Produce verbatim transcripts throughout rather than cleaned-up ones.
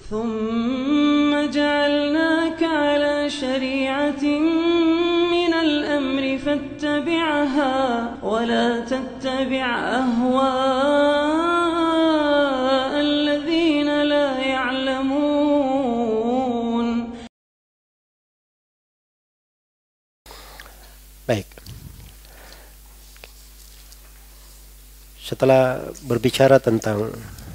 ثم جعلناك على شريعة من الأمر فاتبعها ولا تتبع أهواء الذين لا يعلمون. Baik. Setelah berbicara tentang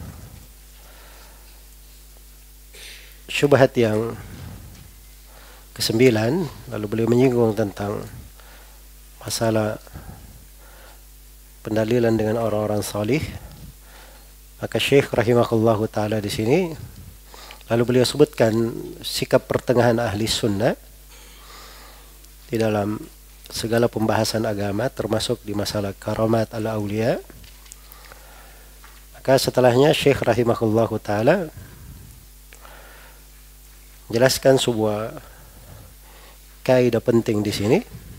syubhat yang kesembilan, lalu beliau menyinggung tentang masalah pendalilan dengan orang-orang salih. Maka Syekh rahimahullahu taala di sini lalu beliau sebutkan sikap pertengahan ahli sunnah di dalam segala pembahasan agama, termasuk di masalah karamat al-awliya. Maka setelahnya Syekh rahimahullahu taala jelaskan sebuah kaidah penting di sini.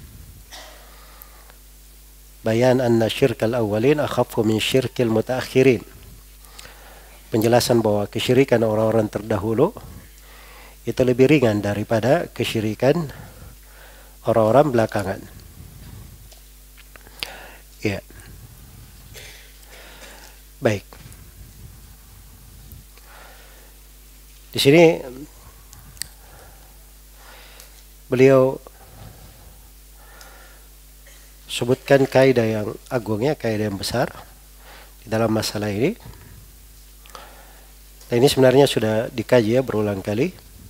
Bayan anna syirkal awwalin akhaffu min syirkil mutaakhirin. Penjelasan bahwa kesyirikan orang-orang terdahulu itu lebih ringan daripada kesyirikan orang-orang belakangan. Ya. Baik. Di sini beliau sebutkan kaidah yang agung, ya, kaidah yang besar di dalam masalah ini. Dan ini sebenarnya sudah dikaji ya berulang kali.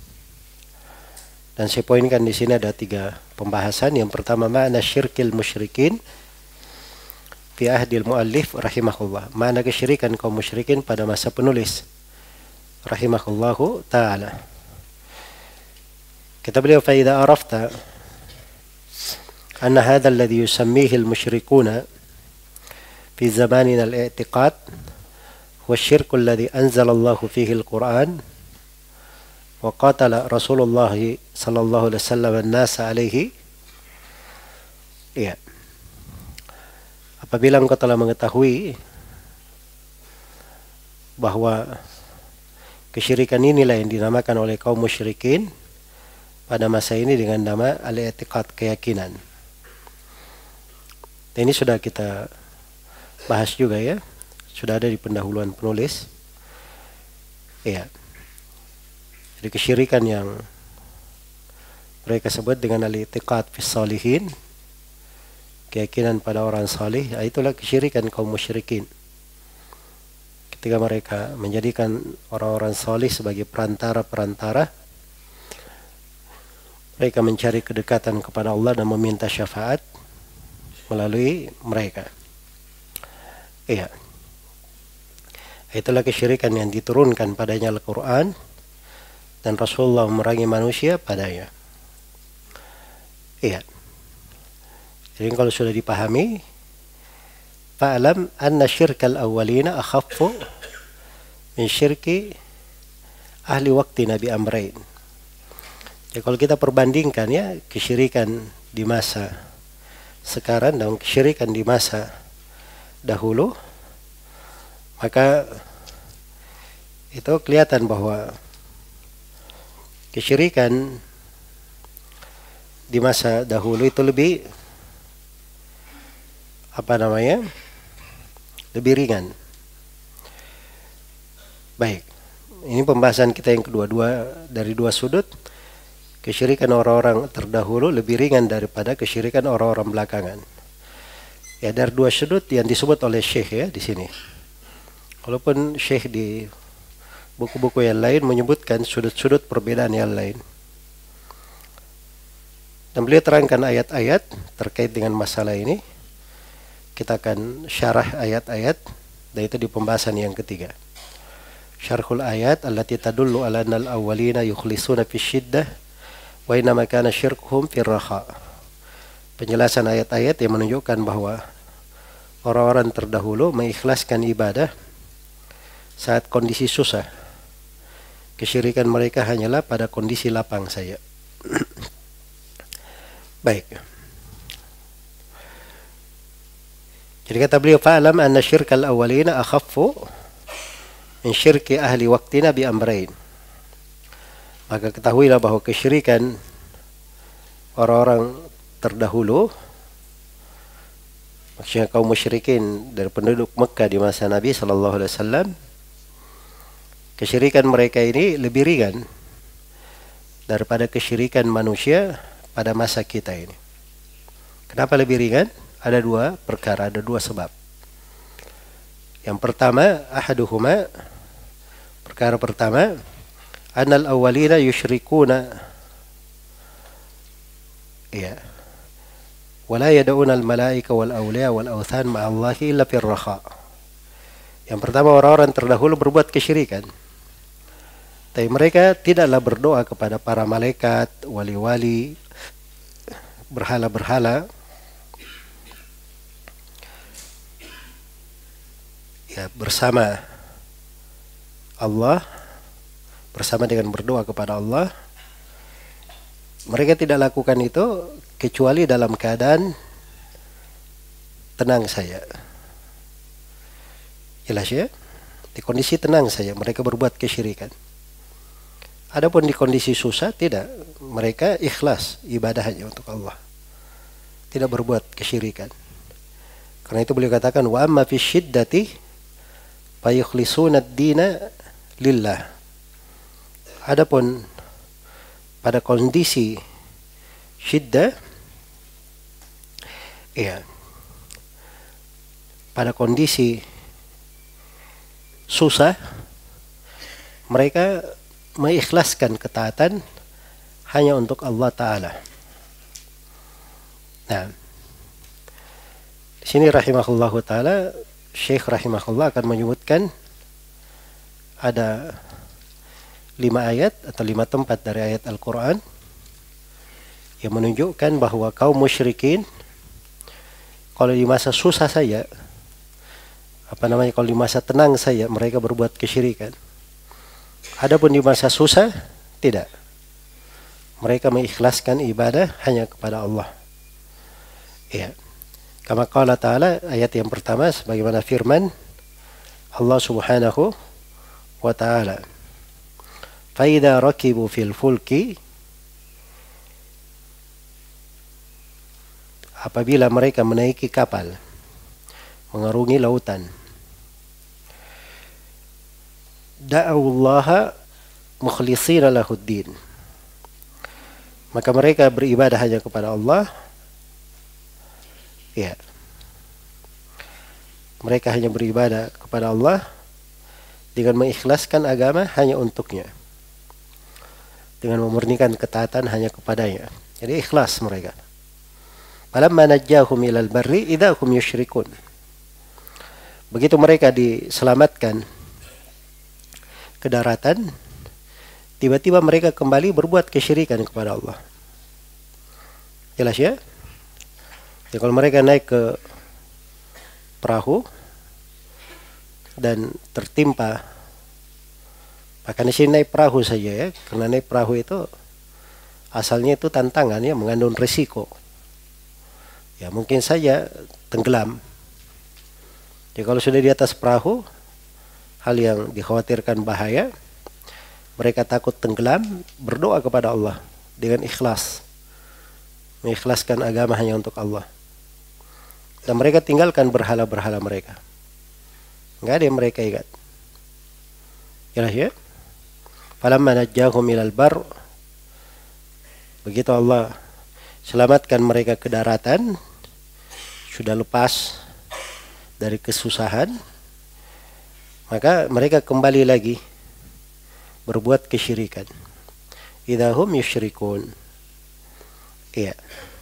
Dan saya poinkan di sini ada tiga pembahasan. Yang pertama, makna syirkil musyrikin fi ahdil muallif rahimahullah. Makna kesyirikan kaum musyrikin pada masa penulis rahimahullahu ta'ala. Kata beliau, فَإِذَا عَرَفْتَ أَنَّ هَذَا الَّذِي يُسَمِّيهِ الْمُشْرِكُونَ فِي زَمَانِنَا الْإِعْتِقَادِ هُوَ الشِّرْكُ الَّذِي أَنزَلَ اللَّهُ فِيهِ الْقُرْآنَ وَقَاتَلَ رَسُولُ اللَّهِ صَلَّى اللَّهُ عَلَيْهِ وسلم النَّاسَ عَلَيْهِ. Ya. Apabila engkau telah mengetahui bahwa kesyirikan inilah yang dinamakan oleh kaum musyrikin pada masa ini dengan nama al-i'tiqad, keyakinan. Dan ini sudah kita bahas juga ya, sudah ada di pendahuluan penulis. Ya. Jadi kesyirikan yang mereka sebut dengan al-i'tiqad fi salihin, keyakinan pada orang salih, itulah kesyirikan kaum musyrikin. Ketika mereka menjadikan orang-orang salih sebagai perantara-perantara, mereka mencari kedekatan kepada Allah dan meminta syafaat melalui mereka. Iya. Itulah kesyirikan yang diturunkan padanya Al-Quran dan Rasulullah memerangi manusia padanya. Iya. Jadi kalau sudah dipahami, fa'alam anna syirkal awwalina akhaffu min syirki ahli waqti Nabi Amrain. Ya, kalau kita perbandingkan ya kesyirikan di masa sekarang dan kesyirikan di masa dahulu, maka itu kelihatan bahwa kesyirikan di masa dahulu itu lebih apa namanya? lebih ringan. Baik. Ini pembahasan kita yang kedua-dua dari dua sudut. Kesyirikan orang-orang terdahulu lebih ringan daripada kesyirikan orang-orang belakangan. Ya, dari dua sudut yang disebut oleh Syekh ya di sini. Walaupun Syekh di buku-buku yang lain menyebutkan sudut-sudut perbedaan yang lain. Dan beliau terangkan ayat-ayat terkait dengan masalah ini. Kita akan syarah ayat-ayat, dan itu di pembahasan yang ketiga. Syarhul ayat allati tadullu ala annal awwalina yukhlisuna fi syiddah wa innama kana syirkuhum fir raha. Penjelasan ayat-ayat yang menunjukkan bahwa orang-orang terdahulu mengikhlaskan ibadah saat kondisi susah. Kesyirikan mereka hanyalah pada kondisi lapang saja. Baik. Jadi kata beliau, fa'alam anna syirkal awwalina akhaffu min syirki ahli waqtina bi amrain. Maka ketahuilah bahwa kesyirikan orang-orang terdahulu, maksudnya kaum musyrikin dari penduduk Mekah di masa Nabi Sallallahu Alaihi Wasallam, kesyirikan mereka ini lebih ringan daripada kesyirikan manusia pada masa kita ini. Kenapa lebih ringan? Ada dua perkara, ada dua sebab. Yang pertama, ahaduhuma, perkara pertama, annal awwalina yusyrikuna ya wala yad'una al malaika wal awliya wal awthan ma'a Allahi illa fir raha. Yang pertama, orang-orang terdahulu berbuat kesyirikan, tapi mereka tidaklah berdoa kepada para malaikat, wali-wali, berhala-berhala ya bersama Allah, bersama dengan berdoa kepada Allah. Mereka tidak lakukan itu kecuali dalam keadaan tenang saja. Jelas ya? Di kondisi tenang saja mereka berbuat kesyirikan. Adapun di kondisi susah tidak, mereka ikhlas ibadah hanya untuk Allah, tidak berbuat kesyirikan. Karena itu beliau katakan, wa amma fi syiddati fayukhlisuna ad-dina lillah. Adapun pada kondisi syiddah, ya, pada kondisi susah, mereka mengikhlaskan ketaatan hanya untuk Allah Ta'ala. Nah, di sini rahimahullahu ta'ala, Syekh rahimahullah akan menyebutkan ada lima ayat atau lima tempat dari ayat Al-Quran yang menunjukkan bahwa kaum musyrikin kalau di masa susah saja, apa namanya, kalau di masa tenang saja mereka berbuat kesyirikan. Adapun di masa susah tidak, mereka mengikhlaskan ibadah hanya kepada Allah. Ya, kama qala ta'ala, ayat yang pertama sebagaimana firman Allah Subhanahu wa ta'ala, فَإِذَا رَكِبُوا فِي الْفُلْكِ, apabila mereka menaiki kapal mengarungi lautan, da'awullaha mukhlishina lahuddin, maka mereka beribadah hanya kepada Allah. Ya, mereka hanya beribadah kepada Allah dengan mengikhlaskan agama hanya untuknya, dengan memurnikan ketaatan hanya kepadanya. Jadi ikhlas mereka. Falamma najjahum ilal barri idza hum yusyrikun. Begitu mereka diselamatkan ke daratan, tiba-tiba mereka kembali berbuat kesyirikan kepada Allah. Jelas ya? Ya, kalau mereka naik ke perahu dan tertimpa, bahkan di sini naik perahu saja ya, karena naik perahu itu asalnya itu tantangan ya, mengandung risiko. Ya mungkin saja tenggelam. Ya kalau sudah di atas perahu, hal yang dikhawatirkan bahaya, mereka takut tenggelam, berdoa kepada Allah dengan ikhlas, mengikhlaskan agama hanya untuk Allah. Dan mereka tinggalkan berhala-berhala mereka. Enggak ada yang mereka ingat. Jelas ya? Falamma najjahum ilal bar, begitu Allah selamatkan mereka ke daratan, sudah lepas dari kesusahan, maka mereka kembali lagi berbuat kesyirikan. Idahum yusyrikun. Iya.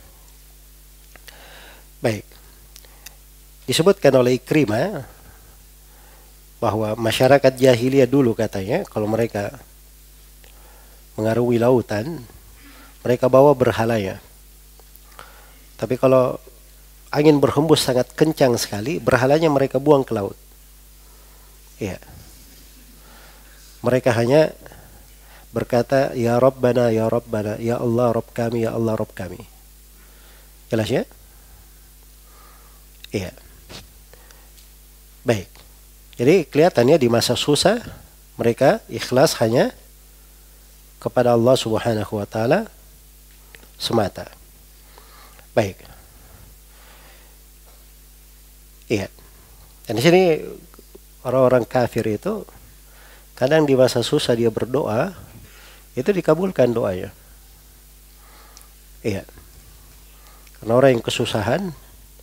Baik. Disebutkan oleh Ikrimah bahwa masyarakat jahiliyah dulu katanya kalau mereka mengarungi lautan, mereka bawa berhalanya. Tapi kalau angin berhembus sangat kencang sekali, berhalanya mereka buang ke laut. Ya. Mereka hanya berkata, Ya Rabbana, Ya Rabbana, Ya Allah Rabb kami, Ya Allah Rabb kami. Jelas ya? Iya. Baik. Jadi kelihatannya di masa susah mereka ikhlas hanya kepada Allah Subhanahu wa taala semata. Baik. Iya. Dan di sini orang-orang kafir itu kadang di masa susah dia berdoa, itu dikabulkan doanya. Iya. Karena orang yang kesusahan,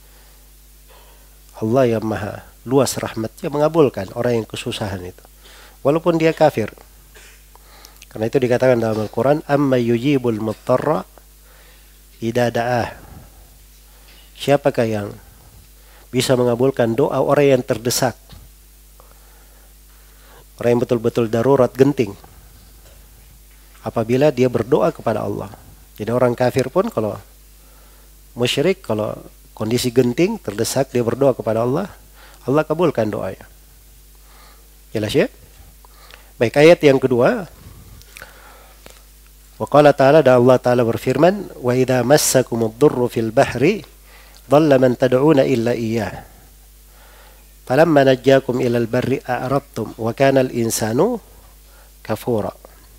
Allah yang maha luas rahmatnya mengabulkan orang yang kesusahan itu. Walaupun dia kafir. Karena itu dikatakan dalam Al-Quran, amma yujibul muttarra idza da'ah. Siapakah yang bisa mengabulkan doa orang yang terdesak? Orang yang betul-betul darurat, genting. Apabila dia berdoa kepada Allah. Jadi orang kafir pun kalau musyrik, kalau kondisi genting, terdesak, dia berdoa kepada Allah, Allah kabulkan doanya. Jelas ya? Baik, ayat yang kedua. Wa qala ta'ala, dan Allah Ta'ala berfirman, wa idza massakumud durru fil bahri dhalla man tad'una illa iyyah. Falamma najjakum ilal barri a'radtum wa kana al-insanu kafura.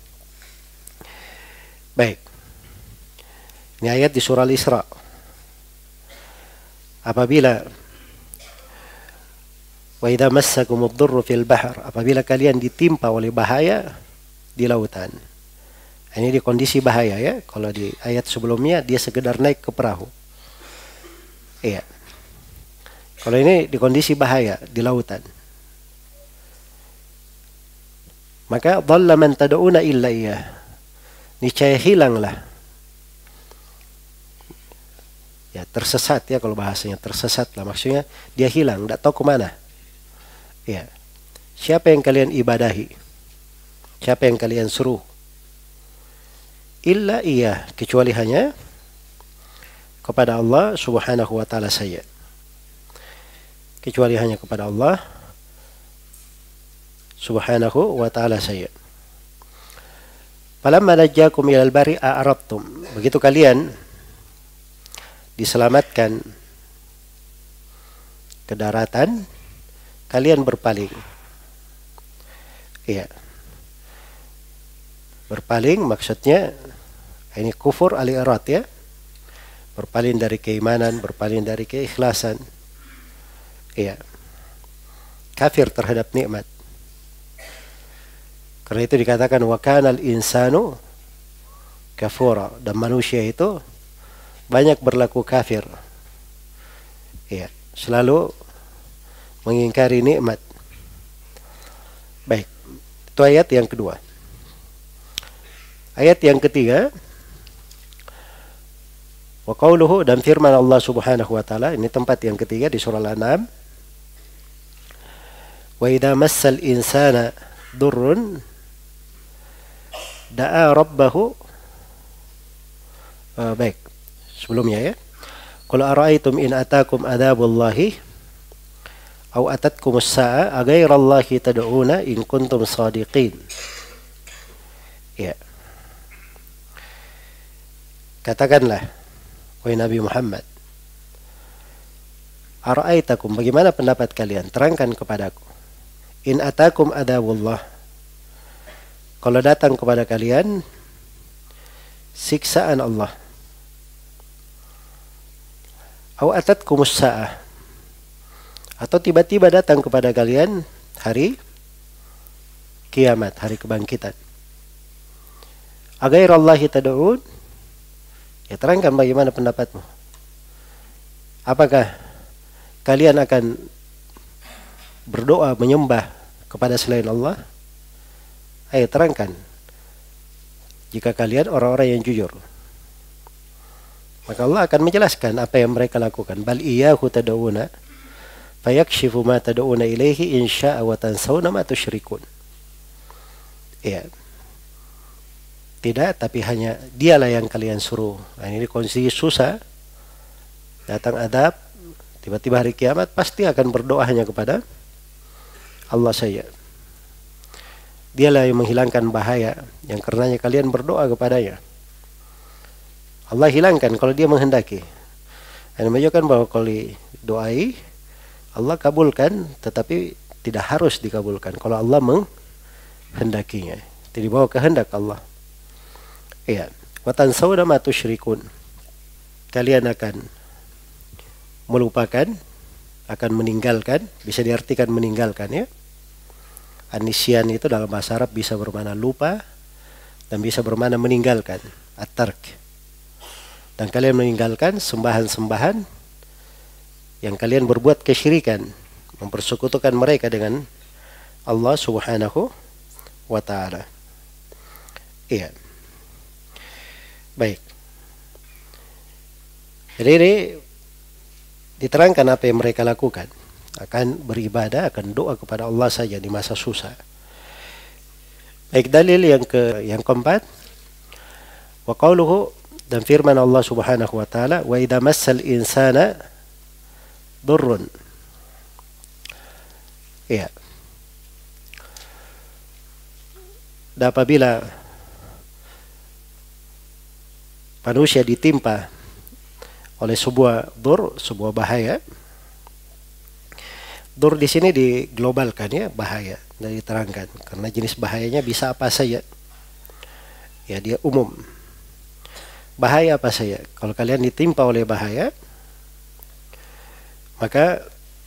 Baik. Ini ayat di surah Al-Isra. Apabila wa idza massakumud durru fil bahr, apabila kalian ditimpa oleh bahaya di lautan. Ini di kondisi bahaya ya. Kalau di ayat sebelumnya dia sekedar naik ke perahu. Iya. Kalau ini di kondisi bahaya di lautan. Maka dhalla man tad'una illa iyyah. Niscaya hilanglah. Ya, tersesat ya kalau bahasanya, tersesat lah. Maksudnya dia hilang, tidak tahu kemana. Ya. Siapa yang kalian ibadahi? Siapa yang kalian suruh? Illa iya, kecuali hanya kepada Allah Subhanahu wa taala saja. Kecuali hanya kepada Allah Subhanahu wa taala saja. Falamma najjakum ilal barri a'radtum. Begitu kalian diselamatkan ke daratan, kalian berpaling. Iya. Berpaling maksudnya ini kufur al-irad ya. Berpaling dari keimanan, berpaling dari keikhlasan. Iya. Kafir terhadap nikmat. Karena itu dikatakan wa kana al-insanu kafura, dan manusia itu banyak berlaku kafir. Iya, selalu mengingkari nikmat. Baik. Itu ayat yang kedua. Ayat yang ketiga, wa qauluhu, dan firman Allah Subhanahu wa taala, ini tempat yang ketiga di surah Al-An'am. Wa idza massal insana durrun da'a rabbahu. Uh, baik, sebelumnya ya. Qul ara'aytum in atakum adzabullahi aw atatkumus sa'a aghairallahi tad'una in kuntum shadiqin. Ya. Katakanlah, wahai Nabi Muhammad, ara'aitakum, bagaimana pendapat kalian? Terangkan kepadaku. In atakum adabullah, kalau datang kepada kalian siksaan Allah. Aw atatkumus sa'ah, atau tiba-tiba datang kepada kalian hari kiamat, hari kebangkitan. Aghairallahi tad'un, ya terangkan bagaimana pendapatmu. Apakah kalian akan berdoa menyembah kepada selain Allah? Ayo terangkan. Jika kalian orang-orang yang jujur, maka Allah akan menjelaskan apa yang mereka lakukan. Bal iyyahu tad'una fayakshifu ma tad'una ilaihi insya'a wa tansawna ma tusyrikun. Ya. Tidak, tapi hanya dialah yang kalian suruh. Nah, ini kondisi susah, datang adab, tiba-tiba hari kiamat, pasti akan berdoa hanya kepada Allah saja. Dialah yang menghilangkan bahaya, yang karenanya kalian berdoa kepadanya. Allah hilangkan kalau dia menghendaki. Ini menunjukkan bahwa kalau doai, Allah kabulkan, tetapi tidak harus dikabulkan kalau Allah menghendakinya. Tidak dibawa kehendak Allah. Iya, wa tansawna ma tusyrikun. Kalian akan melupakan, akan meninggalkan, bisa diartikan meninggalkan ya. Anisyan itu dalam bahasa Arab bisa bermakna lupa dan bisa bermakna meninggalkan, at-tark. Dan kalian meninggalkan sembahan-sembahan yang kalian berbuat kesyirikan, mempersekutukan mereka dengan Allah Subhanahu wa ta'ala. Iya. Baik. Jadi ini diterangkan apa yang mereka lakukan. Akan beribadah, akan doa kepada Allah saja di masa susah. Baik, dalil yang ke yang keempat. Wa qauluhu, dan firman Allah Subhanahu wa taala, wa idza massal insana durrun. Iya. Dan apabila manusia ditimpa oleh sebuah dur, sebuah bahaya. Dur di sini diglobalkan ya, bahaya, dan diterangkan karena jenis bahayanya bisa apa saja. Ya, dia umum. Bahaya apa saja? Kalau kalian ditimpa oleh bahaya, maka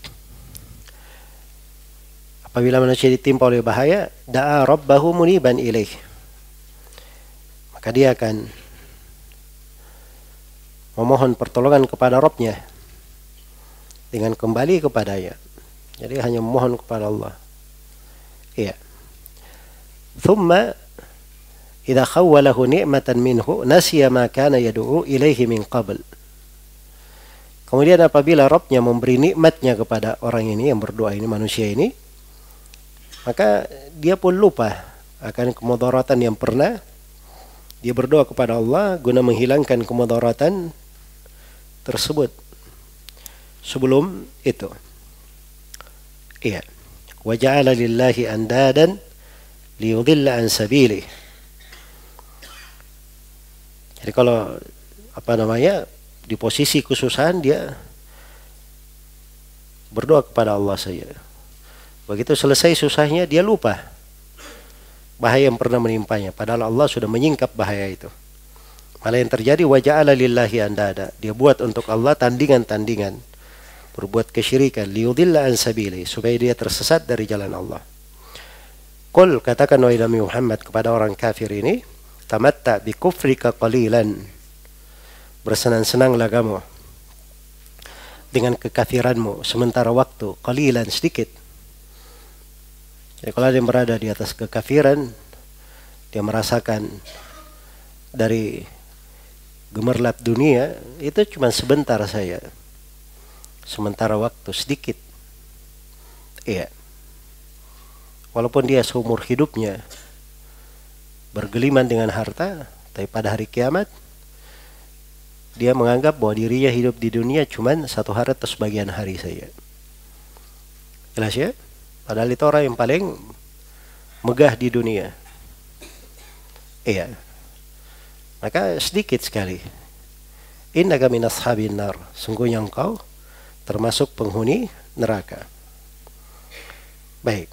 apabila manusia ditimpa oleh bahaya, da'a rabbahu muniban ilaih. Maka dia akan memohon pertolongan kepada Rabb-nya dengan kembali kepadanya. Jadi hanya memohon kepada Allah. Iya. Thumma idza khawwalahu ni'matan minhu nasiya ma kana yad'u ilaihi min qabl. Kemudian apabila Rabb-nya memberi nikmatnya kepada orang ini yang berdoa ini, manusia ini, maka dia pun lupa akan kemudaratan yang pernah dia berdoa kepada Allah guna menghilangkan kemudaratan tersebut sebelum itu. Iya. Wa ja'ala lillahi andadan liyudilla an sabilihi. Jadi kalau apa namanya di posisi kesusahan dia berdoa kepada Allah saja. Begitu selesai susahnya dia lupa bahaya yang pernah menimpanya, padahal Allah sudah menyingkap bahaya itu. Malah yang terjadi, wa ja'ala lillahi andada, dia buat untuk Allah tandingan-tandingan, berbuat kesyirikan, liyudilla an sabili, supaya dia tersesat dari jalan Allah. Qul, katakan wahai Nabi Muhammad kepada orang kafir ini, tamatta bi kufrika qalilan, bersenang-senanglah kamu dengan kekafiranmu sementara waktu, qalilan, sedikit. Jadi kalau dia berada di atas kekafiran, dia merasakan dari gemerlap dunia, itu cuma sebentar saja. Sementara waktu, sedikit. Iya. Walaupun dia seumur hidupnya bergeliman dengan harta, tapi pada hari kiamat, dia menganggap bahwa dirinya hidup di dunia cuma satu hari atau sebagian hari saja. Jelas ya? Padahal itu orang yang paling megah di dunia. Iya. Maka sedikit sekali. Innaka min ashabin nar. Sungguhnya engkau termasuk penghuni neraka. Baik.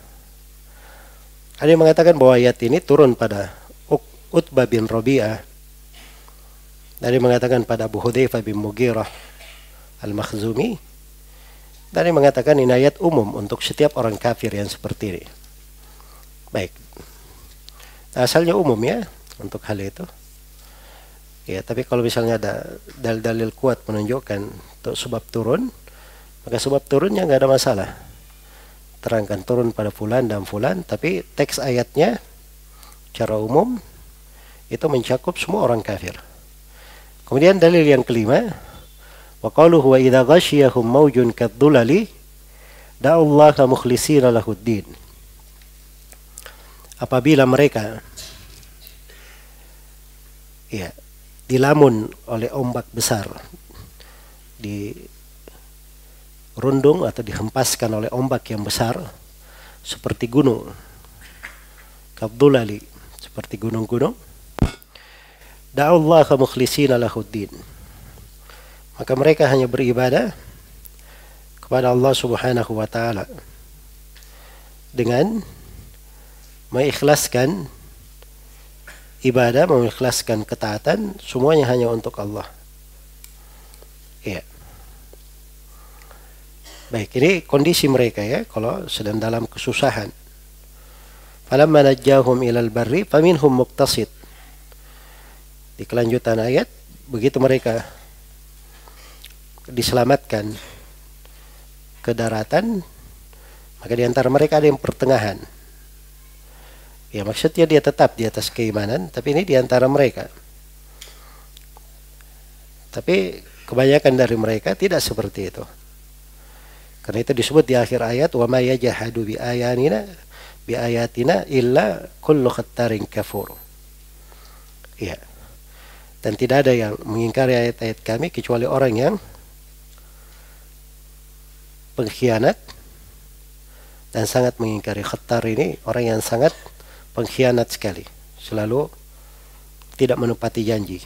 Ada yang mengatakan bahwa ayat ini turun pada Utbah bin Rabi'ah. Ada yang mengatakan pada Abu Hudzaifah bin Mughirah al-Makhzumi. Dan yang mengatakan ini ayat umum untuk setiap orang kafir yang seperti ini. Baik. Nah, asalnya umum ya untuk hal itu. Ya, tapi kalau misalnya ada dalil-dalil kuat menunjukkan untuk sebab turun, maka sebab turunnya nggak ada masalah. Terangkan turun pada fulan dan fulan, tapi teks ayatnya secara umum itu mencakup semua orang kafir. Kemudian dalil yang kelima, wa qaluhu wa idza ghasyiyahum mawjun kadzulali da'ullaha mukhlishina lahuddin. Apabila mereka ya dilamun oleh ombak besar, dirundung atau dihempaskan oleh ombak yang besar seperti gunung, kadzulali, seperti gunung-gunung, da'ullaha mukhlishina lahuddin, maka mereka hanya beribadah kepada Allah Subhanahu wa ta'ala dengan mengikhlaskan ibadah, mengikhlaskan ketaatan, semuanya hanya untuk Allah. Iya. Baik, ini kondisi mereka ya, kalau sedang dalam kesusahan. Falamma najjahum ilal barri faminhum muqtasid. Di kelanjutan ayat, begitu mereka diselamatkan ke daratan, maka di antara mereka ada yang pertengahan. Ya, maksudnya dia tetap di atas keimanan, tapi ini di antara mereka. Tapi kebanyakan dari mereka tidak seperti itu. Karena itu disebut di akhir ayat, wa ma yajhadu bi ayatina bi ayatina illa kullu khattarin kafur. Ya. Dan tidak ada yang mengingkari ayat-ayat kami kecuali orang yang pengkhianat dan sangat mengingkari. Khattar ini orang yang sangat pengkhianat sekali, selalu tidak menepati janji.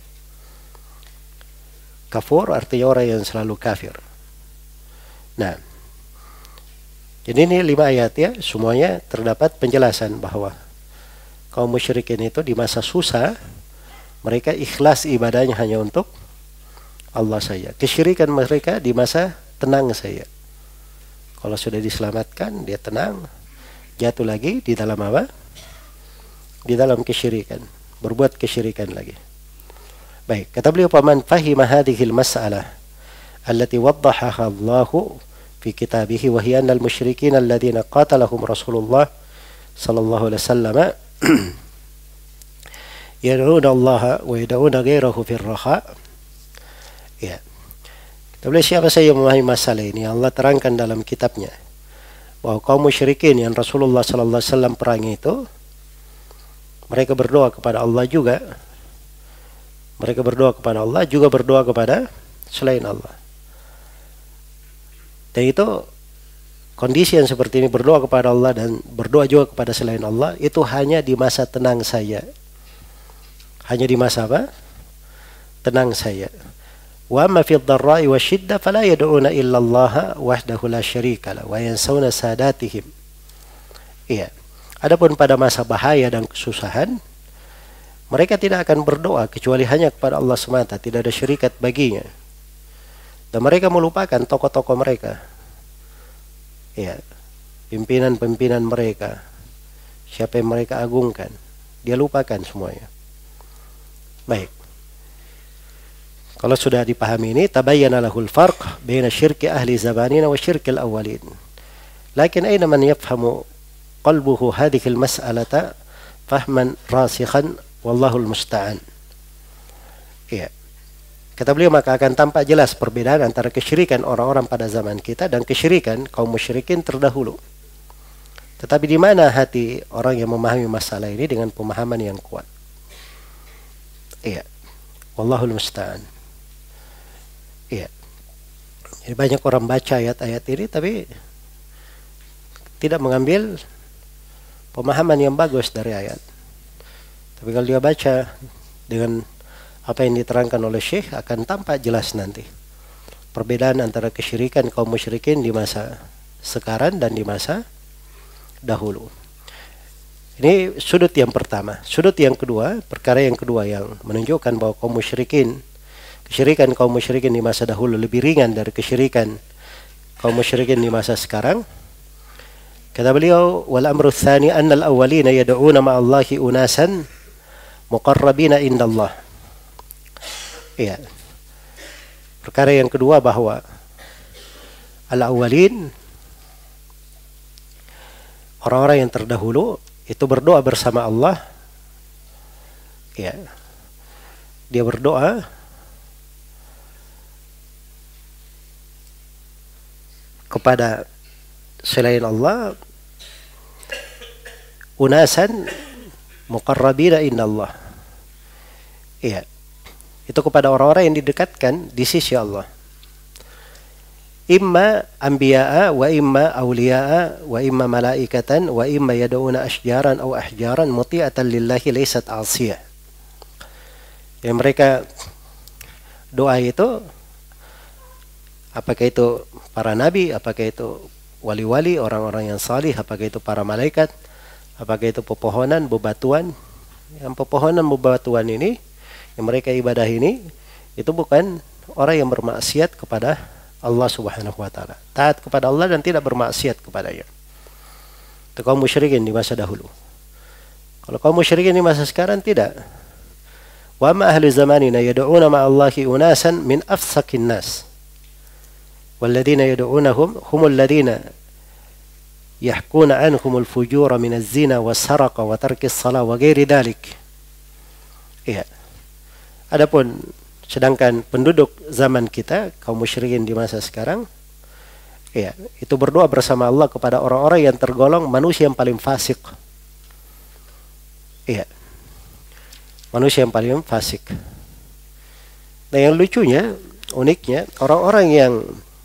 Kafur artinya orang yang selalu kafir. Nah, jadi ini lima ayat ya, semuanya terdapat penjelasan bahwa kaum musyrikin itu di masa susah mereka ikhlas ibadahnya hanya untuk Allah saja. Kesyirikan mereka di masa tenang saja. Kalau sudah diselamatkan, dia tenang, jatuh lagi di dalam apa? Di dalam kesyirikan, berbuat kesyirikan lagi. Baik, kata beliau, "Faman fahima hadhil mas'alah allati waddahaha Allahu fi kitabih wa hiya annal musyrikin alladziina qatalahum Rasulullah sallallahu alaihi wasallam yad'una Allah wa yad'una ghairahu fir raha." Ya. Kata beliau, siapa saja yang memahami masalah ini, Allah terangkan dalam kitabnya bahwa kaum musyrikin yang Rasulullah sallallahu alaihi wasallam perangi itu, mereka berdoa kepada Allah juga. Mereka berdoa kepada Allah, juga berdoa kepada selain Allah. Dan itu kondisi yang seperti ini, berdoa kepada Allah dan berdoa juga kepada selain Allah, itu hanya di masa tenang saya. Hanya di masa apa? Tenang saya. Wa amma fi ad-dharra'i wasyiddah fala yad'una illa Allah wahdahu la syarika lah wa yansawna sadatihim. Iya. Adapun pada masa bahaya dan kesusahan, mereka tidak akan berdoa kecuali hanya kepada Allah semata, tidak ada syirikat baginya. Dan mereka melupakan tokoh-tokoh mereka. Ya, pimpinan-pimpinan mereka, siapa yang mereka agungkan, dia lupakan semuanya. Baik. Kalau sudah dipahami ini, tabayyana lahul farq baina syirki ahli zamanina wa syirkil awwalin. Lakin aina man yafhamu qalbuhu hadhihi al-mas'alata fahman rasikhan wallahul musta'an. Ya. Kata beliau, maka akan tampak jelas perbedaan antara kesyirikan orang-orang pada zaman kita dan kesyirikan kaum musyrikin terdahulu. Tetapi di mana hati orang yang memahami masalah ini dengan pemahaman yang kuat? Iya. Wallahul musta'an. Iya. Jadi banyak orang baca ayat-ayat ini tapi tidak mengambil pemahaman yang bagus dari ayat. Tapi kalau dia baca dengan apa yang diterangkan oleh Syekh, akan tampak jelas nanti perbedaan antara kesyirikan kaum musyrikin di masa sekarang dan di masa dahulu. Ini sudut yang pertama. Sudut yang kedua, perkara yang kedua yang menunjukkan bahwa kaum musyrikin, kesyirikan kaum musyrikin di masa dahulu lebih ringan dari kesyirikan kaum musyrikin di masa sekarang. Kata beliau, wal amru tsani anna al-awwalina yad'una ma'allahi unasan muqarrabina indallah. Iya. Perkara yang kedua bahwa al-awwalin, orang-orang yang terdahulu itu berdoa bersama Allah. Ya. Dia berdoa kepada selain Allah, unasan muqarrabina indallah. Iya. Itu kepada orang-orang yang didekatkan di sisi Allah. Imma anbiya'a wa imma awliya'a wa imma malaikatan wa imma yad'una ashjaran aw ahjaran muti'atan lillahi laysat 'asiyah. Yang mereka doa itu, apakah itu para nabi, apakah itu wali-wali, orang-orang yang salih, apakah itu para malaikat, apakah itu pepohonan, bebatuan, Yang pepohonan bebatuan ini yang mereka ibadah ini itu bukan orang yang bermaksiat kepada Allah Subhanahu wa taala. Taat kepada Allah dan tidak bermaksiat kepadanya. Itu kaum musyrikin di masa dahulu. Kalau kaum musyrikin di masa sekarang tidak. Wa ma ahli zamanina yad'una ma'allahi unasan min afsakin nas. Walladzina yad'unahum humul ladzina yahkuna anhumul fujura minaz zina was-saraqa wa tarkis shalah wa ghairi dzalik. Iya. Adapun sedangkan penduduk zaman kita, kaum musyrikin di masa sekarang, iya, itu berdoa bersama Allah kepada orang-orang yang tergolong manusia yang paling fasik. Iya. Manusia yang paling fasik. Nah, yang lucunya, uniknya, orang-orang yang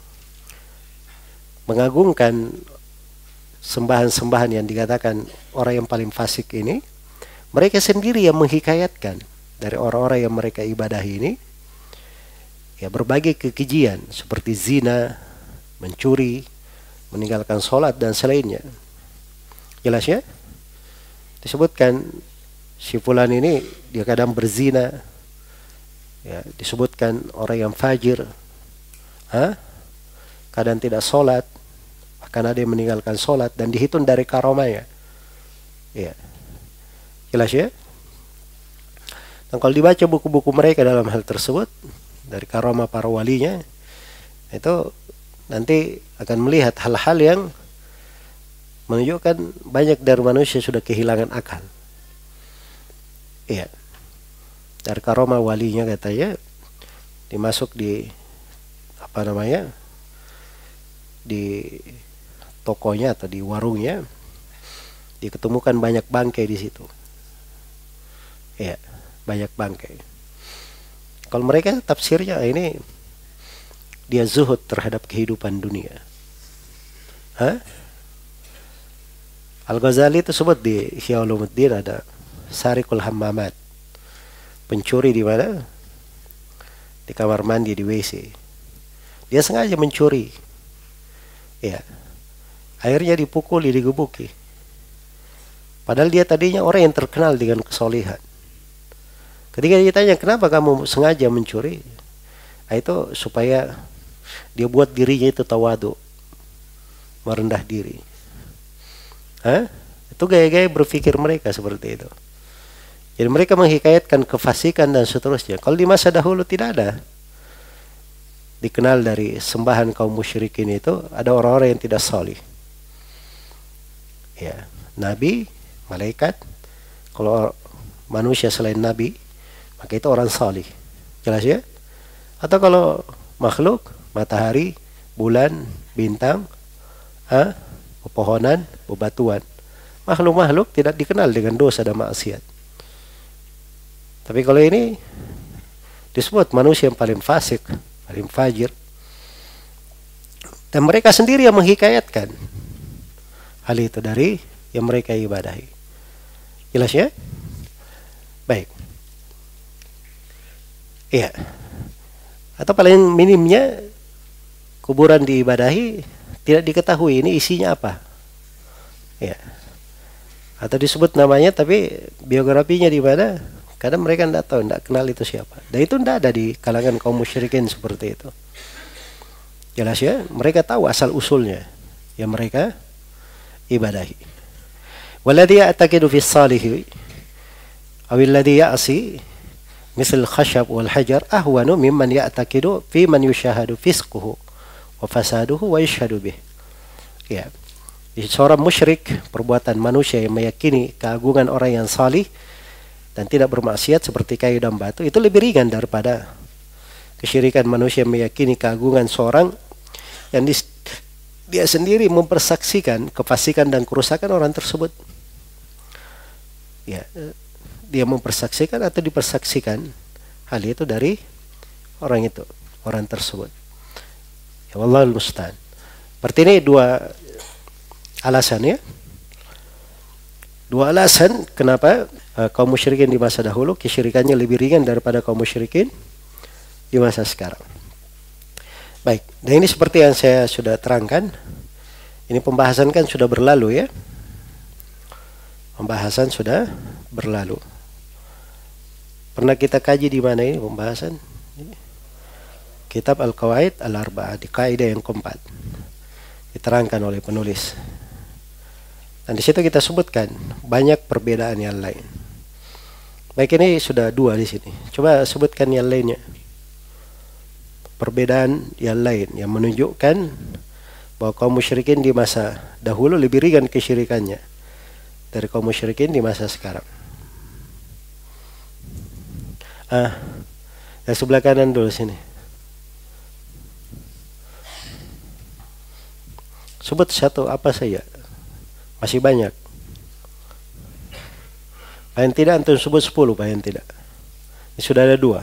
mengagungkan sembahan-sembahan yang dikatakan orang yang paling fasik ini, mereka sendiri yang menghikayatkan dari orang-orang yang mereka ibadahi ini, ya, berbagai kekejian seperti zina, mencuri, meninggalkan sholat dan selainnya. Jelas ya? Disebutkan si fulan ini dia kadang berzina, ya, disebutkan orang yang fajir, ha? Kadang tidak sholat, bahkan ada yang meninggalkan sholat dan dihitung dari karomahnya. Ya. Jelas ya? Dan kalau dibaca buku-buku mereka dalam hal tersebut, dari karomah para walinya, itu nanti akan melihat hal-hal yang menunjukkan banyak dari manusia sudah kehilangan akal. Iya. Dari karomah walinya katanya, dimasuk di, apa namanya, di tokonya atau di warungnya, diketemukan banyak bangkai di situ. Iya. Banyak bangkai. Kalau mereka tafsirnya ini dia zuhud terhadap kehidupan dunia. Hah? Al-Ghazali itu sebut di Ihya Ulumuddin ada Sarikul Hammamat. Pencuri di mana? Di kamar mandi, di W C. Dia sengaja mencuri. Ya. Akhirnya dipukuli, digebuki. Padahal dia tadinya orang yang terkenal dengan kesolehan. Ketika ditanya kenapa kamu sengaja mencuri, nah, itu supaya dia buat dirinya itu tawadu, merendah diri. Hah? Itu gaya-gaya berpikir mereka seperti itu. Jadi mereka menghikayatkan kefasikan dan seterusnya. Kalau di masa dahulu tidak ada. Dikenal dari sembahan kaum musyrikin itu ada orang-orang yang tidak salih. Ya, nabi, malaikat, kalau manusia selain nabi, maka itu orang salih. Jelas ya? Atau kalau makhluk, matahari, bulan, bintang, ah, pepohonan, bebatuan. Makhluk-makhluk tidak dikenal dengan dosa dan maksiat. Tapi kalau ini disebut manusia yang paling fasik, paling fajir. Dan mereka sendiri yang menghikayatkan hal itu dari yang mereka ibadahi. Jelas ya? Baik. Iya. Atau paling minimnya kuburan diibadahi tidak diketahui ini isinya apa. Iya. Atau disebut namanya tapi biografinya di mana? Kadang mereka tidak tahu, tidak kenal itu siapa. Dan itu tidak ada di kalangan kaum musyrikin seperti itu. Jelas ya? Mereka tahu asal usulnya yang mereka ibadahi. Walladhi ya'taqidu fi salihi aw alladhi ya'si misal khashab wal hajar ahwanu mimman ya'taqidu fi man yushahadu fisquhu wa fasaduhu wa yashhadu bih. Ya. Seorang musyrik, perbuatan manusia yang meyakini keagungan orang yang salih dan tidak bermaksiat seperti kayu dan batu itu lebih ringan daripada kesyirikan manusia yang meyakini keagungan seorang yang dis, dia sendiri mempersaksikan kefasikan dan kerusakan orang tersebut. Ya, dia mempersaksikan atau dipersaksikan hal itu dari orang itu, orang tersebut. Ya, wallahul musta'an. Berarti ini dua alasan ya. Dua alasan kenapa uh, kaum musyrikin di masa dahulu kesyirikannya lebih ringan daripada kaum musyrikin di masa sekarang. Baik, dan ini seperti yang saya sudah terangkan. Ini pembahasan kan sudah berlalu ya. Pembahasan sudah berlalu. Pernah kita kaji di mana ini pembahasan? Kitab Al-Qawaid Al-Arba'ah, di kaidah yang keempat. Diterangkan oleh penulis. Dan di situ kita sebutkan banyak perbedaan yang lain. Baik, ini sudah dua di sini. Coba sebutkan yang lainnya. Perbedaan yang lain yang menunjukkan bahwa kaum musyrikin di masa dahulu lebih ringan kesyirikannya dari kaum musyrikin di masa sekarang. Ah, yang sebelah kanan dulu sini. Sebut satu apa saja. Masih banyak. Paling tidak antum sebut sepuluh, paling tidak. Ini sudah ada dua.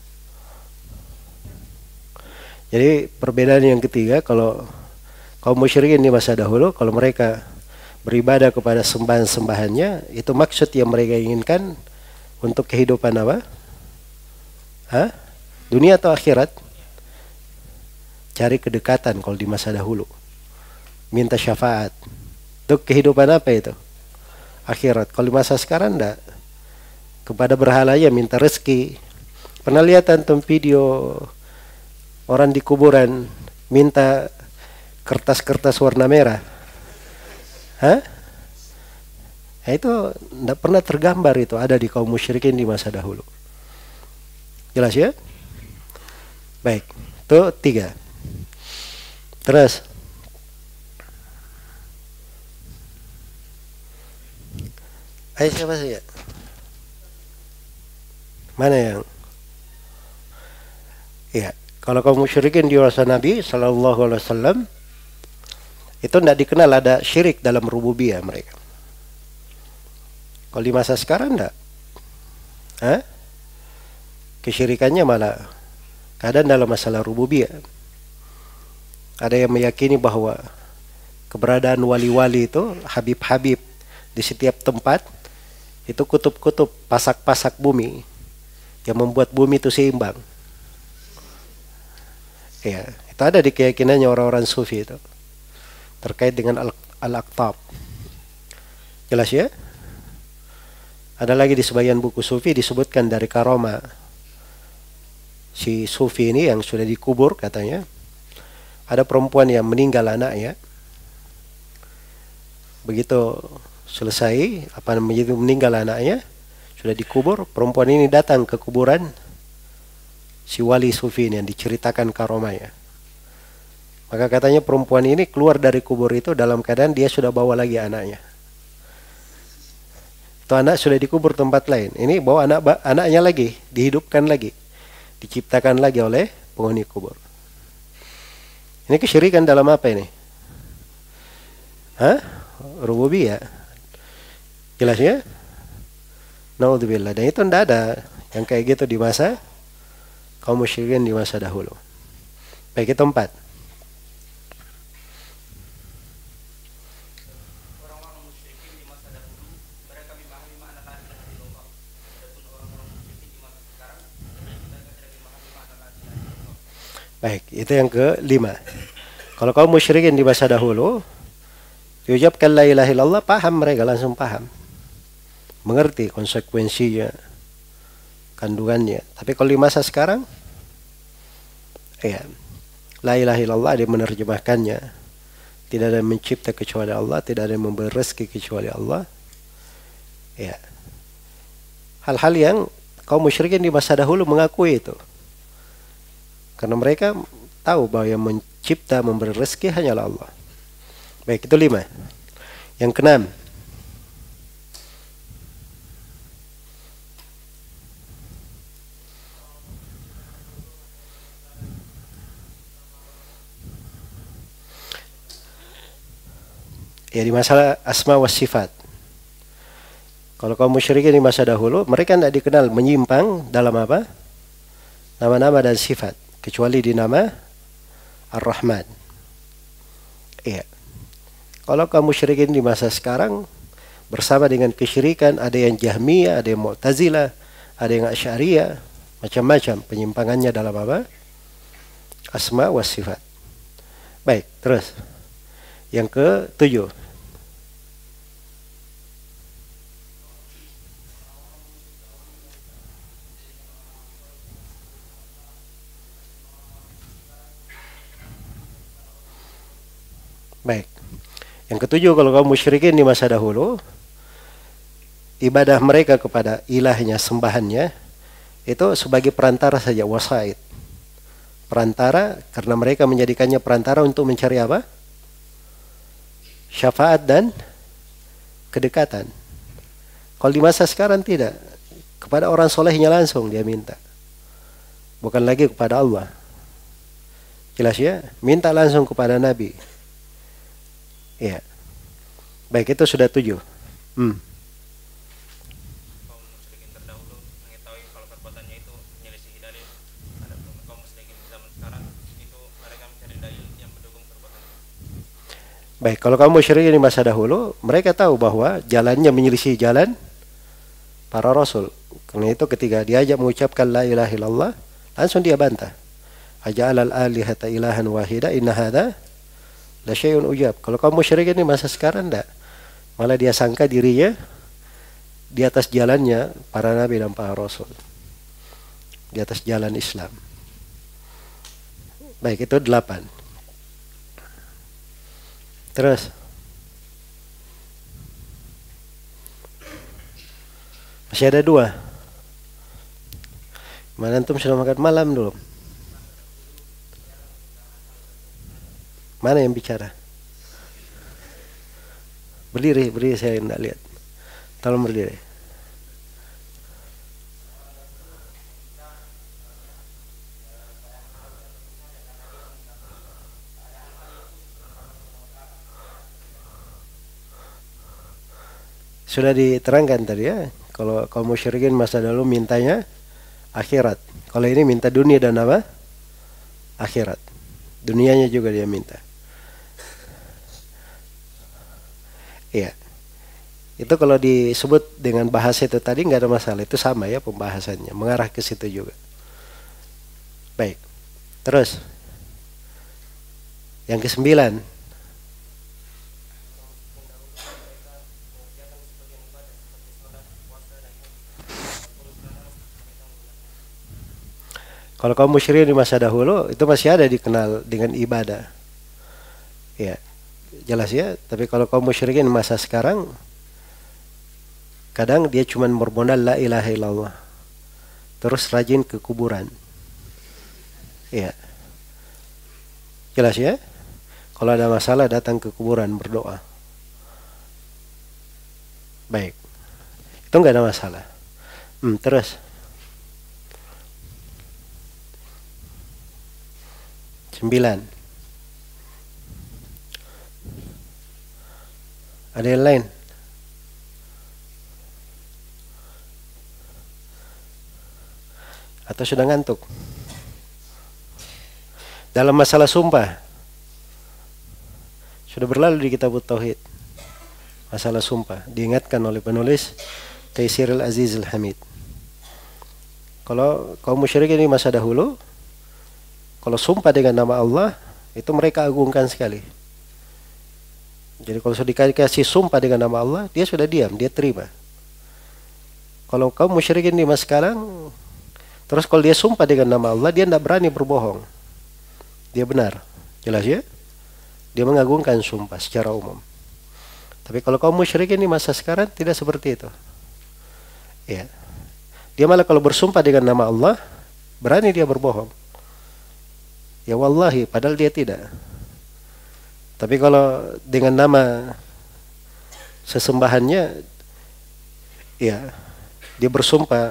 Jadi perbedaan yang ketiga, kalau kaum musyrikin di masa dahulu, kalau mereka beribadah kepada sembahan-sembahannya, itu maksud yang mereka inginkan untuk kehidupan apa? Hah? Dunia atau akhirat? Cari kedekatan kalau di masa dahulu. Minta syafaat. Untuk kehidupan apa itu? Akhirat. Kalau di masa sekarang enggak. Kepada berhala ya minta rezeki. Pernah lihat antum video orang di kuburan minta kertas-kertas warna merah? Hah? Nah, itu enggak pernah tergambar, itu ada di kaum musyrikin di masa dahulu. Jelas ya? Baik. Itu tiga. Terus ayo siapa sih ya? Mana yang? Iya, kalau kaum musyrikin di masa Nabi Sallallahu Alaihi Wasallam itu tidak dikenal ada syirik dalam rububiyah mereka. Kalau di masa sekarang tidak, Hah? Kesyirikannya malah kadang dalam masalah rububiyah. Ada yang meyakini bahwa keberadaan wali-wali itu, habib-habib di setiap tempat, itu kutub-kutub, pasak-pasak bumi yang membuat bumi itu seimbang. Ya, itu ada di keyakinannya orang-orang sufi itu terkait dengan al-aqtab. Jelas ya? Ada lagi di sebagian buku sufi disebutkan dari karoma si sufi ini yang sudah dikubur katanya. Ada perempuan yang meninggal anaknya. Begitu selesai apa namanya meninggal anaknya, sudah dikubur, perempuan ini datang ke kuburan si wali sufi ini yang diceritakan karomanya. Maka katanya perempuan ini keluar dari kubur itu dalam keadaan dia sudah bawa lagi anaknya. Itu anak sudah dikubur tempat lain. Ini bawa anak anaknya lagi, dihidupkan lagi, diciptakan lagi oleh penghuni kubur. Ini kesyirikan dalam apa ini? Hah? Rububiyah. Jelas ya? Naudzubillah. Dan itu tidak ada yang kayak gitu di masa kaum musyrikin di masa dahulu. Baik, itu empat. Orang-orang musyrikin di masa dahulu mereka memahami makna la ilaha illallah. Adapun orang-orang musyrikin di masa sekarang mereka tidak memahami makna la ilaha illallah. Baik, itu yang kelima. Kalau kaum musyrikin di masa dahulu diucapkan la ilaha illallah, paham mereka, langsung paham. Mengerti konsekuensinya, kandungannya. Tapi kalau di masa sekarang, ya, la ilaha illallah ada yang menerjemahkannya. Tidak ada yang mencipta kecuali Allah, tidak ada yang memberi rezeki kecuali Allah. Ya. Hal-hal yang kaum musyrikin di masa dahulu mengakui itu. Karena mereka tahu bahwa yang mencipta, memberi rezeki hanyalah Allah. Baik, itu lima. Yang keenam, ya di masalah asma wa sifat. Kalau kaum musyrikin di masa dahulu, mereka tidak dikenal menyimpang dalam apa? Nama-nama dan sifat, kecuali di nama Ar-Rahman. Iya. Kalau kaum musyrikin di masa sekarang bersama dengan kesyirikan, ada yang Jahmiyah, ada yang Mu'tazilah, ada yang Asy'ariyah, macam-macam penyimpangannya dalam apa? Asma wa sifat. Baik, terus yang ketujuh. Baik. Yang ketujuh, kalau kaum musyrikin di masa dahulu, ibadah mereka kepada ilahnya, sembahannya, itu sebagai perantara saja, wasaid. Perantara, karena mereka menjadikannya perantara untuk mencari apa? Syafaat dan kedekatan. Kalau di masa sekarang tidak. Kepada orang solehnya langsung dia minta. Bukan lagi kepada Allah. Jelas ya? Minta langsung kepada Nabi. Ya. Baik, itu sudah tujuh. Hmm. Kaum musyrikin terdahulu mengetahui kalau perbuatannya itu menyelisihi dalil. Ada kaum musyrikin di zaman sekarang itu mereka mencari dalil yang mendukung perbuatannya. Baik, kalau kaum musyrikin di masa dahulu, mereka tahu bahwa jalannya menyelisih jalan para rasul. Karena itu ketika diajak mengucapkan la ilaha illallah, langsung dia bantah. Aja'alal alihata ilahan wahida inna hadha la syai'un ujab. Kalau kaum musyrikin di masa sekarang enggak. Malah dia sangka dirinya di atas jalannya para nabi dan para rasul. Di atas jalan Islam. Baik, itu delapan. Terus masih ada dua. Mana antum sudah makan malam dulu? Mana yang bicara? Berdiri, berdiri, saya tidak lihat. Tolong berdiri. Sudah diterangkan tadi ya. Kalau kaum musyrikin masa dulu mintanya akhirat. Kalau ini minta dunia dan apa? Akhirat. Dunianya juga dia minta. Iya. Itu kalau disebut dengan bahasa itu tadi nggak ada masalah. Itu sama ya pembahasannya. Mengarah ke situ juga. Baik. Terus. Yang kesembilan. Kalau kaum musyrikin di masa dahulu itu masih ada dikenal dengan ibadah. Ya, jelas ya. Tapi kalau kaum musyrikin di masa sekarang, kadang dia cuma bermodal la ilaha illallah. Terus rajin ke kuburan. Ya. Jelas ya. Kalau ada masalah datang ke kuburan berdoa. Baik. Itu nggak ada masalah. Hmm, terus. Sembilan. Ada yang lain? Atau sudah ngantuk? Dalam masalah sumpah sudah berlalu di kitab Tauhid. Masalah sumpah diingatkan oleh penulis Taisirul Azizul Hamid. Kalau kaum musyrikin di masa dahulu, kalau sumpah dengan nama Allah, itu mereka agungkan sekali. Jadi kalau sudah dikasih sumpah dengan nama Allah, dia sudah diam, dia terima. Kalau kaum musyrikin di masa sekarang, terus kalau dia sumpah dengan nama Allah, dia tidak berani berbohong. Dia benar. Jelas ya? Dia mengagungkan sumpah secara umum. Tapi kalau kaum musyrikin di masa sekarang, tidak seperti itu. Ya. Dia malah kalau bersumpah dengan nama Allah, berani dia berbohong. Ya wallahi, padahal dia tidak. Tapi kalau dengan nama sesembahannya, ya dia bersumpah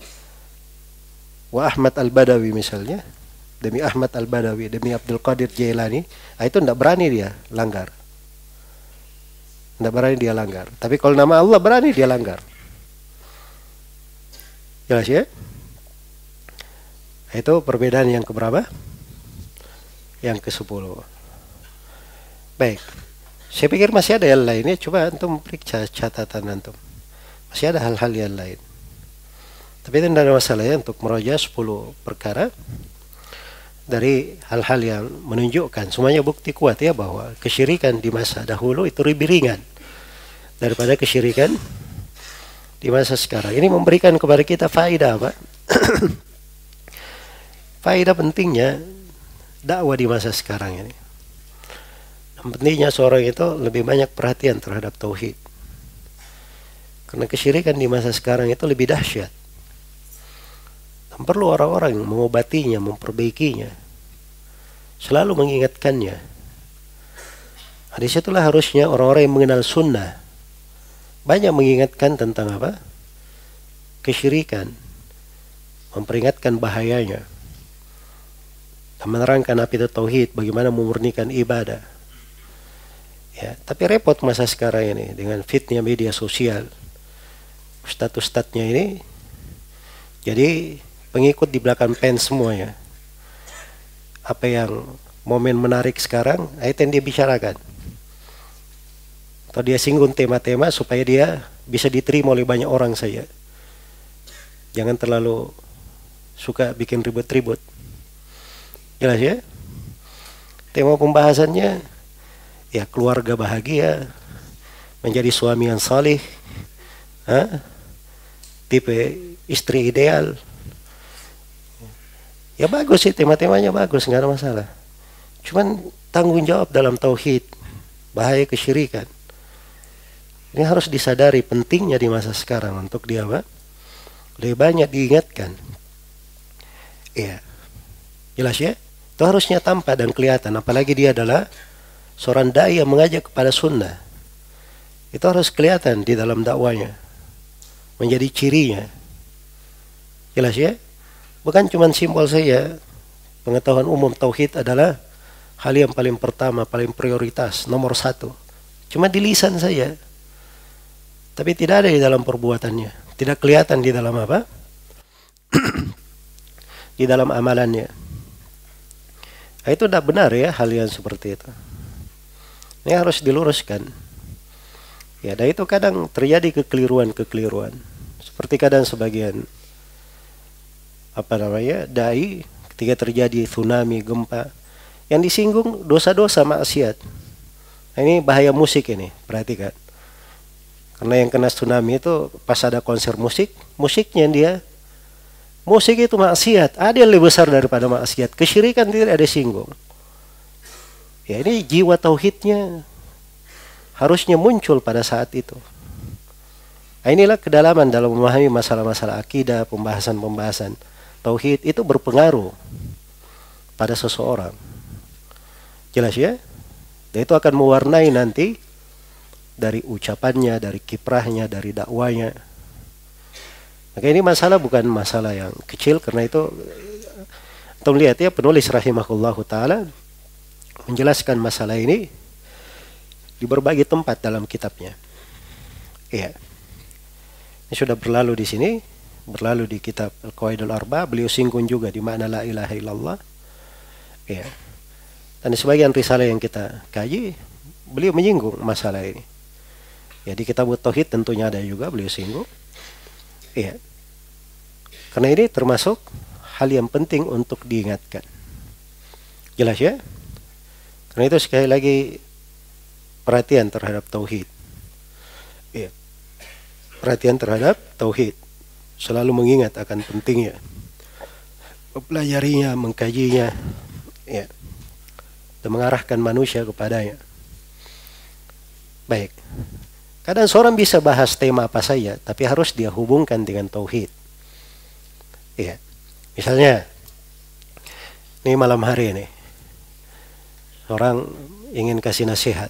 wa Ahmad Al-Badawi misalnya, demi Ahmad Al-Badawi, demi Abdul Qadir Jailani, nah itu tidak berani dia langgar. Tidak berani dia langgar. Tapi kalau nama Allah berani dia langgar. Jelas ya? Itu perbedaan yang keberapa? Yang ke sepuluh. Baik. Saya pikir masih ada yang lainnya. Coba antum periksa catatan antum. Masih ada hal-hal yang lain. Tapi itu tidak ada masalah ya untuk meroja sepuluh perkara dari hal-hal yang menunjukkan semuanya bukti kuat ya bahwa kesyirikan di masa dahulu itu lebih ringan daripada kesyirikan di masa sekarang. Ini memberikan kepada kita faedah apa? Faedah pentingnya dakwah di masa sekarang ini. Pentingnya seorang itu lebih banyak perhatian terhadap tauhid. Karena kesyirikan di masa sekarang itu lebih dahsyat. Dan perlu orang-orang yang mengobatinya, memperbaikinya, selalu mengingatkannya. Nah, disitulah harusnya orang-orang yang mengenal sunnah banyak mengingatkan tentang apa? Kesyirikan, memperingatkan bahayanya, dan menerangkan apa itu tauhid, bagaimana memurnikan ibadah. Ya, tapi repot masa sekarang ini dengan fitnya media sosial. Ustadz-ustadznya ini jadi pengikut di belakang pen semuanya. Apa yang momen menarik sekarang, itu yang dia bicarakan. Atau dia singgung tema-tema supaya dia bisa diterima oleh banyak orang saja. Jangan terlalu suka bikin ribut-ribut. Jelas ya? Tema pembahasannya ya keluarga bahagia, menjadi suami yang salih, ha? Tipe istri ideal. Ya bagus sih, tema-temanya bagus, nggak ada masalah. Cuman tanggung jawab dalam tauhid, bahaya kesyirikan. Ini harus disadari pentingnya di masa sekarang untuk dia apa? Lebih banyak diingatkan. Iya. Jelas ya? Itu harusnya tampak dan kelihatan, apalagi dia adalah seorang dai yang mengajak kepada sunnah. Itu harus kelihatan di dalam dakwanya, menjadi cirinya. Jelas ya? Bukan cuma simbol saja. Pengetahuan umum tauhid adalah hal yang paling pertama, paling prioritas, nomor satu. Cuma di lisan saja, tapi tidak ada di dalam perbuatannya, tidak kelihatan di dalam apa? Di dalam amalannya. Nah, itu tidak benar ya hal yang seperti itu. Ini harus diluruskan. Ya, dan itu kadang terjadi kekeliruan-kekeliruan. Seperti kadang sebagian apa namanya dai ketika terjadi tsunami, gempa, yang disinggung dosa-dosa maksiat. Nah, ini bahaya musik ini, perhatikan. Karena yang kena tsunami itu pas ada konser musik, musiknya dia, musik itu maksiat, ada yang lebih besar daripada maksiat. Kesyirikan tidak ada singgung. Ya, ini jiwa tauhidnya harusnya muncul pada saat itu. Nah, inilah kedalaman dalam memahami masalah-masalah akidah, pembahasan-pembahasan tauhid itu berpengaruh pada seseorang. Jelas ya? Dan itu akan mewarnai nanti dari ucapannya, dari kiprahnya, dari dakwanya. Maka ini masalah bukan masalah yang kecil, karena itu kita melihat ya penulis rahimahullahu ta'ala menjelaskan masalah ini di berbagai tempat dalam kitabnya. Iya. Ini sudah berlalu di sini, berlalu di kitab Al-Qawaidul Arba, beliau singgung juga di makna la ilaha illallah. Iya. Dan di sebagian risalah yang kita kaji, beliau menyinggung masalah ini. Ya, di kitab Tauhid tentunya ada juga beliau singgung. Iya. Karena ini termasuk hal yang penting untuk diingatkan. Jelas ya? Karena itu sekali lagi perhatian terhadap tauhid. Iya. Perhatian terhadap tauhid. Selalu mengingat akan pentingnya mempelajarinya, mengkajinya, ya, dan mengarahkan manusia kepadanya. Baik. Kadang seorang bisa bahas tema apa saja, tapi harus dia hubungkan dengan tauhid. Ya. Misalnya, ini malam hari ini, orang ingin kasih nasihat.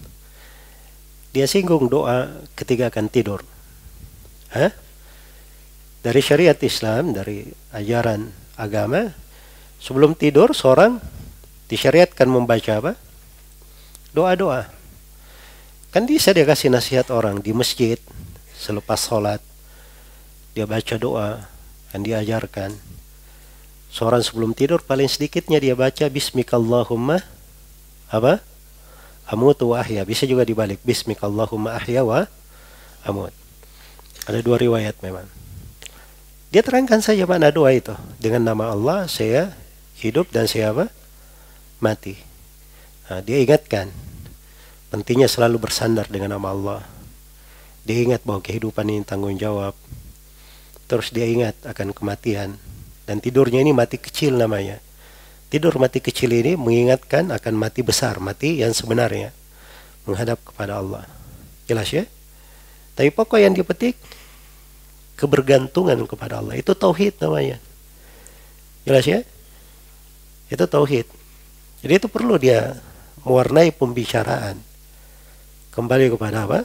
Dia singgung doa ketika akan tidur. Hah? Dari syariat Islam, dari ajaran agama, sebelum tidur seorang disyariatkan membaca apa? Doa-doa. Kan bisa dia kasih nasihat orang di masjid selepas sholat, dia baca doa yang diajarkan. Seorang sebelum tidur paling sedikitnya dia baca Bismikallahumma apa? Amutu wa ahya. Bisa juga dibalik, Bismikallahumma ahya wa amut. Ada dua riwayat memang. Dia terangkan saja makna doa itu. Dengan nama Allah saya hidup dan saya apa? Mati. Nah, dia ingatkan pentingnya selalu bersandar dengan nama Allah. Dia ingat bahwa kehidupan ini tanggung jawab. Terus dia ingat akan kematian. Dan tidurnya ini mati kecil namanya. Tidur mati kecil ini mengingatkan akan mati besar, mati yang sebenarnya, menghadap kepada Allah. Jelas ya? Tapi pokok yang dipetik kebergantungan kepada Allah, itu tauhid namanya. Jelas ya? Itu tauhid. Jadi itu perlu dia mewarnai pembicaraan. Kembali kepada apa?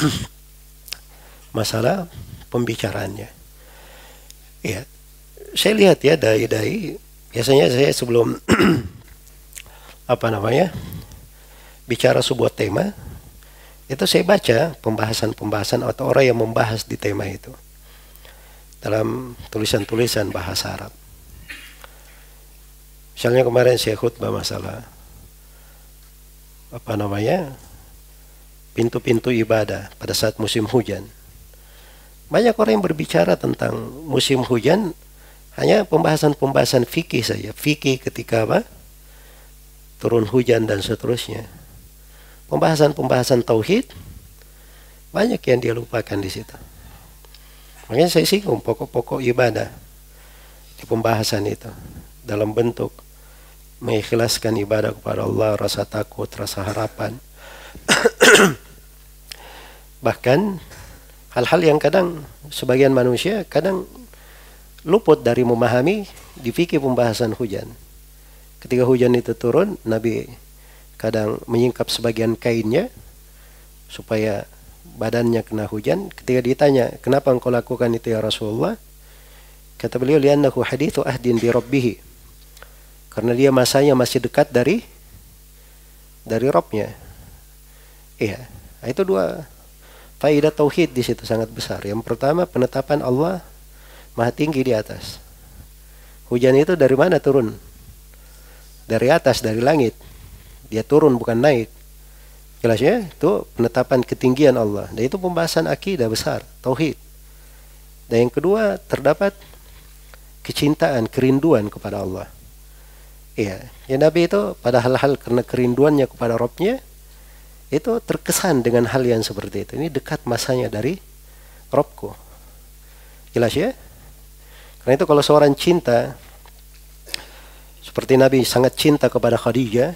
Masalah pembicaraannya. Ya, saya lihat ya dai-dai, biasanya saya sebelum apa namanya bicara sebuah tema, itu saya baca pembahasan-pembahasan atau orang yang membahas di tema itu dalam tulisan-tulisan bahasa Arab. Misalnya kemarin saya khutbah masalah apa namanya pintu-pintu ibadah pada saat musim hujan. Banyak orang yang berbicara tentang musim hujan hanya pembahasan-pembahasan fikih saja. Fikih ketika apa? Turun hujan dan seterusnya. Pembahasan-pembahasan tauhid banyak yang dia lupakan di situ. Makanya saya singgung pokok-pokok ibadah di pembahasan itu dalam bentuk mengikhlaskan ibadah kepada Allah, rasa takut, rasa harapan. Bahkan hal-hal yang kadang sebagian manusia kadang luput dari memahami di fikih pembahasan hujan. Ketika hujan itu turun, Nabi kadang menyingkap sebagian kainnya supaya badannya kena hujan. Ketika ditanya, kenapa engkau lakukan itu ya Rasulullah? Kata beliau, li'annahu hadithu ahdin bi rabbih. Karena dia masanya masih dekat dari dari Rabbnya. Iya, itu dua faedah tauhid di situ sangat besar. Yang pertama, penetapan Allah Maha tinggi di atas. Hujan itu dari mana turun? Dari atas, dari langit. Dia turun bukan naik. Jelas ya? Itu penetapan ketinggian Allah. Dan itu pembahasan akidah besar, tauhid. Dan yang kedua, terdapat kecintaan, kerinduan kepada Allah. Iya, ya Nabi itu pada hal-hal karena kerinduannya kepada Rabbnya, itu terkesan dengan hal yang seperti itu. Ini dekat masanya dari Rabbku. Jelas ya? Karena itu kalau seorang cinta, seperti Nabi sangat cinta kepada Khadijah,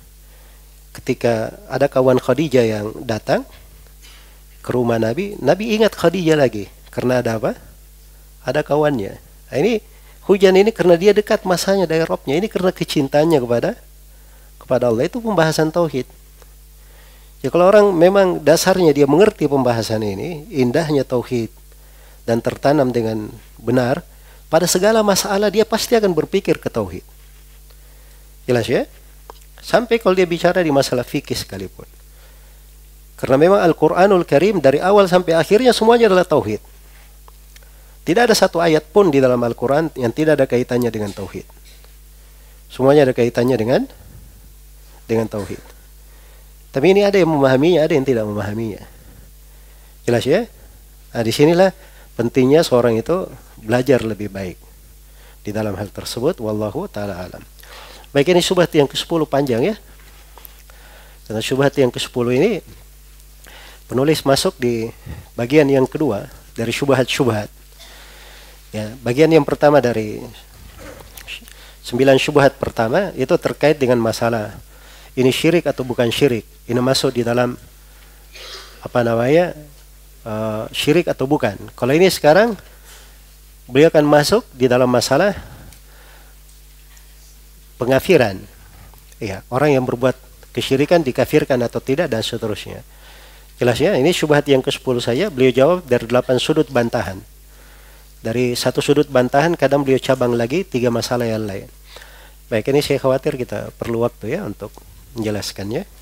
ketika ada kawan Khadijah yang datang ke rumah Nabi, Nabi ingat Khadijah lagi. Karena ada apa? Ada kawannya. Nah, ini hujan ini karena dia dekat masanya dari Rabbnya. Ini karena kecintaannya kepada kepada Allah. Itu pembahasan tauhid. Ya kalau orang memang dasarnya dia mengerti pembahasan ini, indahnya tauhid dan tertanam dengan benar, pada segala masalah dia pasti akan berpikir ke tauhid. Jelas ya? Sampai kalau dia bicara di masalah fikih sekalipun. Karena memang Al-Quranul Karim dari awal sampai akhirnya semuanya adalah tauhid. Tidak ada satu ayat pun di dalam Al-Quran yang tidak ada kaitannya dengan tauhid. Semuanya ada kaitannya dengan dengan tauhid. Tapi ini ada yang memahaminya, ada yang tidak memahaminya. Jelas ya? Nah, disinilah pentingnya seorang itu belajar lebih baik di dalam hal tersebut. Wallahu ta'ala alam. Baik, ini syubhat yang kesepuluh panjang ya. Karena syubhat yang kesepuluh ini penulis masuk di bagian yang kedua dari syubhat-syubhat. Ya, bagian yang pertama dari sembilan syubhat pertama itu terkait dengan masalah ini syirik atau bukan syirik. Ini masuk di dalam apa namanya uh, syirik atau bukan. Kalau ini sekarang beliau akan masuk di dalam masalah pengafiran. Ya, orang yang berbuat kesyirikan dikafirkan atau tidak dan seterusnya. Jelasnya ini syubhat yang kesepuluh saja beliau jawab dari delapan sudut bantahan. Dari satu sudut bantahan kadang beliau cabang lagi tiga masalah yang lain. Baik, ini saya khawatir kita perlu waktu ya untuk menjelaskannya.